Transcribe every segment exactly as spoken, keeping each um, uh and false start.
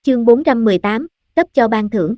chương bốn trăm mười tám, cấp cho ban thưởng.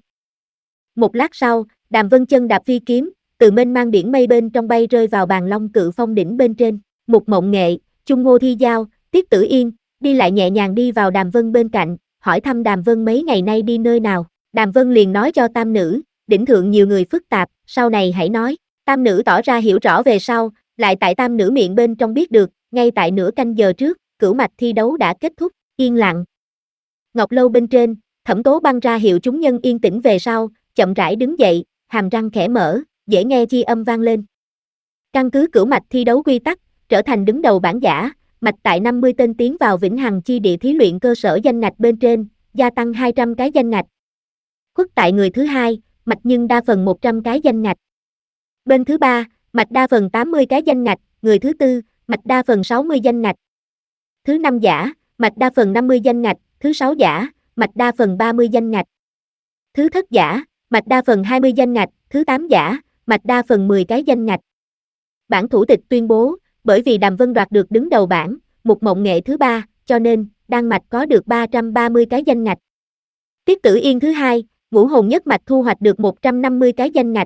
Một lát sau, Đàm Vân chân đạp phi kiếm, từ mênh mang biển mây bên trong bay rơi vào Bàn Long Cự Phong đỉnh bên trên. Mục Mộng Nghệ, Chung Ngô Thi Giao, Tiết Tử Yên, đi lại nhẹ nhàng đi vào Đàm Vân bên cạnh, hỏi thăm Đàm Vân mấy ngày nay đi nơi nào. Đàm Vân liền nói cho tam nữ, đỉnh thượng nhiều người phức tạp, sau này hãy nói. Tam nữ tỏ ra hiểu rõ về sau, lại tại tam nữ miệng bên trong biết được, ngay tại nửa canh giờ trước, cửu mạch thi đấu đã kết thúc, yên lặng. Ngọc lâu bên trên, Thẩm Tố Băng ra hiệu chúng nhân yên tĩnh về sau, chậm rãi đứng dậy, hàm răng khẽ mở, dễ nghe chi âm vang lên. Căn cứ cửu mạch thi đấu quy tắc, trở thành đứng đầu bảng giả, mạch tại năm mươi tên tiến vào vĩnh hằng chi địa thí luyện cơ sở danh ngạch bên trên, gia tăng hai trăm cái danh ngạch. Khuất tại người thứ hai, mạch nhưng đa phần một trăm cái danh ngạch. Bên thứ ba, mạch đa phần tám mươi cái danh ngạch, người thứ tư, mạch đa phần sáu mươi danh ngạch. Thứ năm giả, mạch đa phần năm mươi danh ngạch, thứ sáu giả, mạch đa phần ba mươi danh ngạch. Thứ thất giả, mạch đa phần hai mươi danh ngạch, thứ tám giả, mạch đa phần mười cái danh ngạch. Bản thủ tịch tuyên bố, bởi vì Đàm Vân đoạt được đứng đầu bảng, Mục Mộng Nghệ thứ ba, cho nên, Đan mạch có được ba trăm ba mươi cái danh ngạch. Tiết Tử Yên thứ hai, Ngũ Hồn Nhất mạch thu hoạch được một trăm năm mươi cái danh ngạch.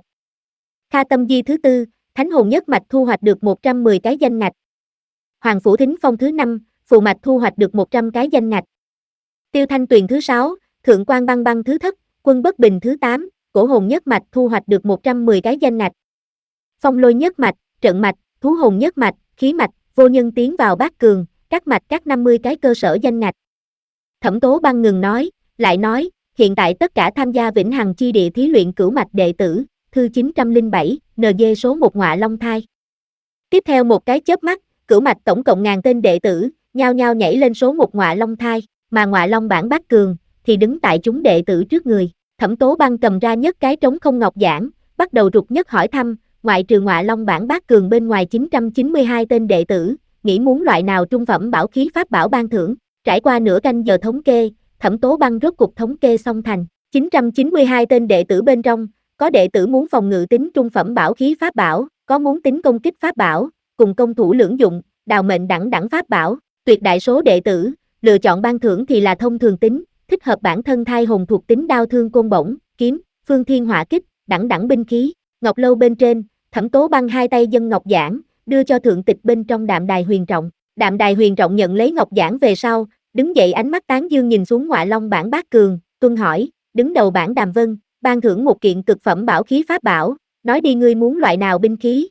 Kha Tâm Di thứ tư, Thánh Hồn Nhất mạch thu hoạch được một trăm mười cái danh ngạch. Hoàng Phủ Thính Phong thứ năm, Phù mạch thu hoạch được một trăm cái danh ngạch. Tiêu Thanh Tuyền thứ sáu, Thượng Quan Băng Băng thứ thất, Quân Bất Bình thứ tám, Cổ Hồn Nhất mạch thu hoạch được một trăm mười cái danh ngạch. Phong Lôi Nhất mạch, Trận mạch, Thú Hồn Nhất mạch, Khí mạch, Vô Nhân tiến vào bát cường, các mạch các năm mươi cái cơ sở danh ngạch. Thẩm Tố Băng ngừng nói, lại nói, hiện tại tất cả tham gia vĩnh hằng chi địa thí luyện cửu mạch đệ tử, thư chín trăm lẻ bảy, en giê số một ngọa long thai. Tiếp theo một cái chớp mắt, cửu mạch tổng cộng ngàn tên đệ tử, nhao nhao nhảy lên số một ngọa long thai, mà ngọa long bảng bát cường, thì đứng tại chúng đệ tử trước người. Thẩm Tố Băng cầm ra nhất cái trống không ngọc giản, bắt đầu rụt nhất hỏi thăm, ngoại trừ ngọa long bảng bát cường bên ngoài chín trăm chín mươi hai tên đệ tử, nghĩ muốn loại nào trung phẩm bảo khí pháp bảo ban thưởng. Trải qua nửa canh giờ thống kê, Thẩm Tố Băng rốt cục thống kê xong thành, chín trăm chín mươi hai tên đệ tử bên trong, có đệ tử muốn phòng ngự tính trung phẩm bảo khí pháp bảo, có muốn tính công kích pháp bảo, cùng công thủ lưỡng dụng, đào mệnh đẳng đẳng pháp bảo. Tuyệt đại số đệ tử, lựa chọn ban thưởng thì là thông thường tính, thích hợp bản thân thai hồn thuộc tính đao thương côn bổng, kiếm, phương thiên hỏa kích, đẳng đẳng binh khí. Ngọc lâu bên trên, Thẩm Tố Băng hai tay dâng ngọc giản, đưa cho thượng tịch bên trong Đạm Đài Huyền Trọng. Đạm Đài Huyền Trọng nhận lấy ngọc giản về sau, đứng dậy ánh mắt tán dương nhìn xuống ngọa long bảng bát cường, tuân hỏi, đứng đầu bảng Đàm Vân, ban thưởng một kiện cực phẩm bảo khí pháp bảo, nói đi ngươi muốn loại nào binh khí.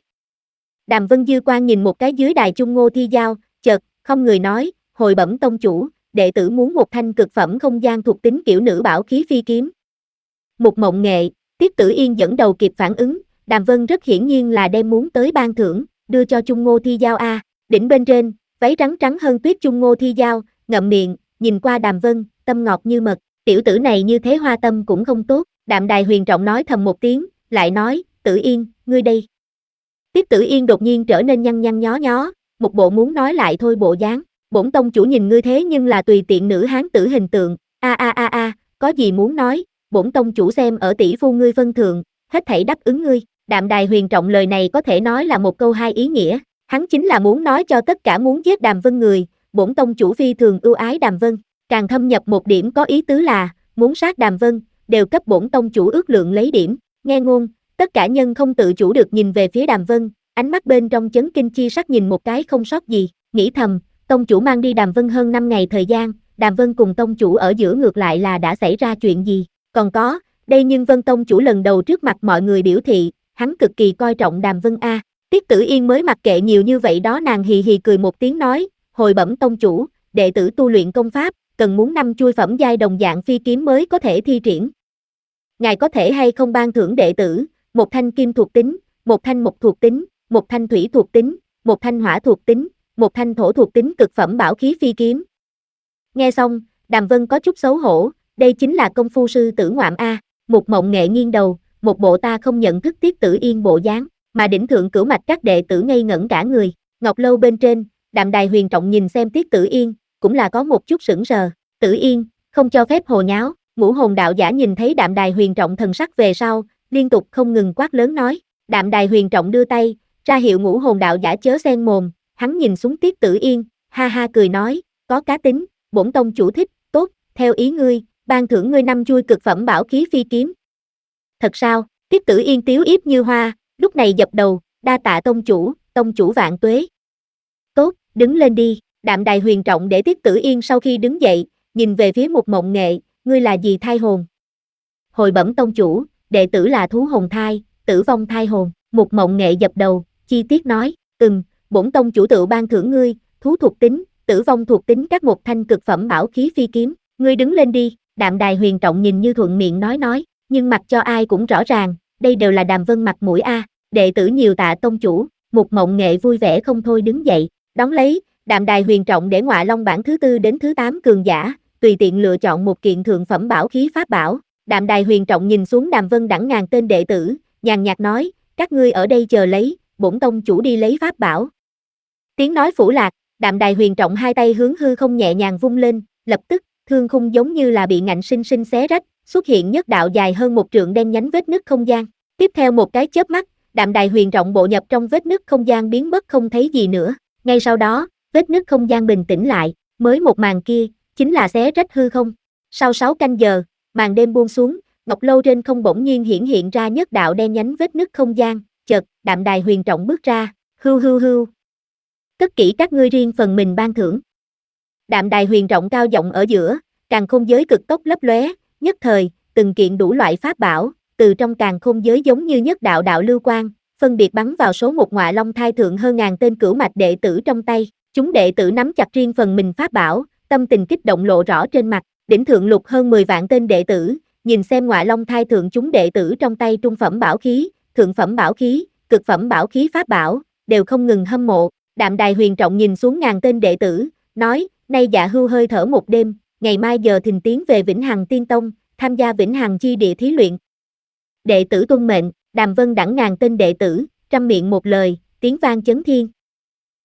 Đàm Vân dư quan nhìn một cái dưới đài Chung Ngô Thi Giao, chợt, không người nói, hồi bẩm tông chủ, đệ tử muốn một thanh cực phẩm không gian thuộc tính kiểu nữ bảo khí phi kiếm. Mục Mộng Nghệ, Tiết Tử Yên dẫn đầu kịp phản ứng, Đàm Vân rất hiển nhiên là đem muốn tới ban thưởng, đưa cho Chung Ngô Thi Giao a. Đỉnh bên trên, váy trắng trắng hơn tuyết Chung Ngô Thi Giao, ngậm miệng, nhìn qua Đàm Vân, tâm ngọt như mật, tiểu tử này như thế hoa tâm cũng không tốt. Đạm Đài Huyền Trọng nói thầm một tiếng, lại nói, Tử Yên, ngươi đây. Tiết Tử Yên đột nhiên trở nên nhăn nhăn nhó nhó, một bộ muốn nói lại thôi bộ dáng. Bổn tông chủ nhìn ngươi thế nhưng là tùy tiện nữ hán tử hình tượng, a a a a, có gì muốn nói, bổn tông chủ xem ở tỷ phu ngươi phân thượng, hết thảy đáp ứng ngươi. Đạm Đài Huyền Trọng lời này có thể nói là một câu hai ý nghĩa, hắn chính là muốn nói cho tất cả muốn giết Đàm Vân người, bổn tông chủ phi thường ưu ái Đàm Vân, càng thâm nhập một điểm có ý tứ là, muốn sát Đàm Vân, đều cấp bổn tông chủ ước lượng lấy điểm. Nghe ngôn, tất cả nhân không tự chủ được nhìn về phía Đàm Vân, ánh mắt bên trong chấn kinh chi sắc nhìn một cái không sót gì, nghĩ thầm, tông chủ mang đi Đàm Vân hơn năm ngày thời gian, Đàm Vân cùng tông chủ ở giữa ngược lại là đã xảy ra chuyện gì, còn có, đây nhưng Vân tông chủ lần đầu trước mặt mọi người biểu thị, hắn cực kỳ coi trọng Đàm Vân a. Tiết Tử Yên mới mặc kệ nhiều như vậy đó, nàng hì hì cười một tiếng nói, hồi bẩm tông chủ, đệ tử tu luyện công pháp, cần muốn năm chui phẩm giai đồng dạng phi kiếm mới có thể thi triển. Ngài có thể hay không ban thưởng đệ tử, một thanh kim thuộc tính, một thanh mộc thuộc tính, một thanh thủy thuộc tính, một thanh hỏa thuộc tính, một thanh thổ thuộc tính cực phẩm bảo khí phi kiếm. Nghe xong, Đàm Vân có chút xấu hổ, đây chính là công phu sư tử ngoạm a. Mục Mộng Nghệ nghiêng đầu, một bộ ta không nhận thức Tiết Tử Yên bộ dáng, mà đỉnh thượng cửu mạch các đệ tử ngây ngẩn cả người. Ngọc lâu bên trên, Đạm Đài Huyền Trọng nhìn xem Tiết Tử Yên, cũng là có một chút sững sờ. Tử Yên, không cho phép hồ nháo. Ngũ hồn đạo giả nhìn thấy Đạm Đài Huyền Trọng thần sắc về sau, liên tục không ngừng quát lớn nói. Đạm Đài Huyền Trọng đưa tay, ra hiệu ngũ hồn đạo giả chớ xen mồm, hắn nhìn xuống Tiết Tử Yên, ha ha cười nói, có cá tính, bổn tông chủ thích, tốt, theo ý ngươi, ban thưởng ngươi năm chuôi cực phẩm bảo khí phi kiếm. Thật sao? Tiết Tử Yên tiếu yếp như hoa, lúc này dập đầu, đa tạ tông chủ, tông chủ vạn tuế. Tốt, đứng lên đi, Đạm Đài huyền trọng để Tiết Tử Yên sau khi đứng dậy, nhìn về phía Mục Mộng Nghệ, ngươi là gì thai hồn? Hồi bẩm tông chủ, đệ tử là thú hồn thai, tử vong thai hồn. Mục Mộng Nghệ dập đầu, chi tiết nói, ừm, bổn tông chủ tự ban thưởng ngươi, thú thuộc tính, tử vong thuộc tính các một thanh cực phẩm bảo khí phi kiếm, ngươi đứng lên đi. Đạm Đài huyền trọng nhìn như thuận miệng nói nói, nhưng mặc cho ai cũng rõ ràng, đây đều là Đàm Vân mặt mũi a. Đệ tử nhiều tạ tông chủ. Mục Mộng Nghệ vui vẻ không thôi đứng dậy, đón lấy, Đạm Đài huyền trọng để Ngọa Long bảng thứ tư đến thứ tám cường giả, tùy tiện lựa chọn một kiện thượng phẩm bảo khí pháp bảo. Đạm Đài huyền trọng nhìn xuống Đàm Vân đẳng ngàn tên đệ tử, nhàn nhạt nói, các ngươi ở đây chờ lấy, bổn tông chủ đi lấy pháp bảo. Tiếng nói phủ lạc, Đạm Đài huyền trọng hai tay hướng hư không nhẹ nhàng vung lên, lập tức, thương khung giống như là bị ngạnh sinh sinh xé rách, xuất hiện nhất đạo dài hơn một trượng đen nhánh vết nứt không gian. Tiếp theo một cái chớp mắt, Đạm Đài huyền trọng bộ nhập trong vết nứt không gian biến mất không thấy gì nữa. Ngay sau đó, vết nứt không gian bình tĩnh lại, mới một màn kia, chính là xé rách hư không. Sau sáu canh giờ, màn đêm buông xuống, ngọc lâu trên không bỗng nhiên hiển hiện ra nhất đạo đen nhánh vết nứt không gian, chợt, Đạm Đài huyền trọng bước ra, hưu hưu hưu. Cất kỹ các ngươi riêng phần mình ban thưởng. Đạm Đài huyền trọng cao giọng ở giữa, càn khôn giới cực tốc lấp lóe, nhất thời, từng kiện đủ loại pháp bảo, từ trong càn khôn giới giống như nhất đạo đạo lưu quang, phân biệt bắn vào số một Ngọa Long thai thượng hơn ngàn tên cửu mạch đệ tử trong tay. Chúng đệ tử nắm chặt riêng phần mình pháp bảo, tâm tình kích động lộ rõ trên mặt. Đỉnh thượng lục hơn mười vạn tên đệ tử, nhìn xem Ngọa Long thai thượng chúng đệ tử trong tay trung phẩm bảo khí, thượng phẩm bảo khí, cực phẩm bảo khí pháp bảo, đều không ngừng hâm mộ. Đạm Đài huyền trọng nhìn xuống ngàn tên đệ tử, nói, nay dạ hưu hơi thở một đêm, ngày mai giờ thìn tiến về Vĩnh Hằng Tiên Tông, tham gia Vĩnh Hằng chi địa thí luyện. Đệ tử tuân mệnh, Đàm Vân đẳng ngàn tên đệ tử, trăm miệng một lời, tiếng vang chấn thiên.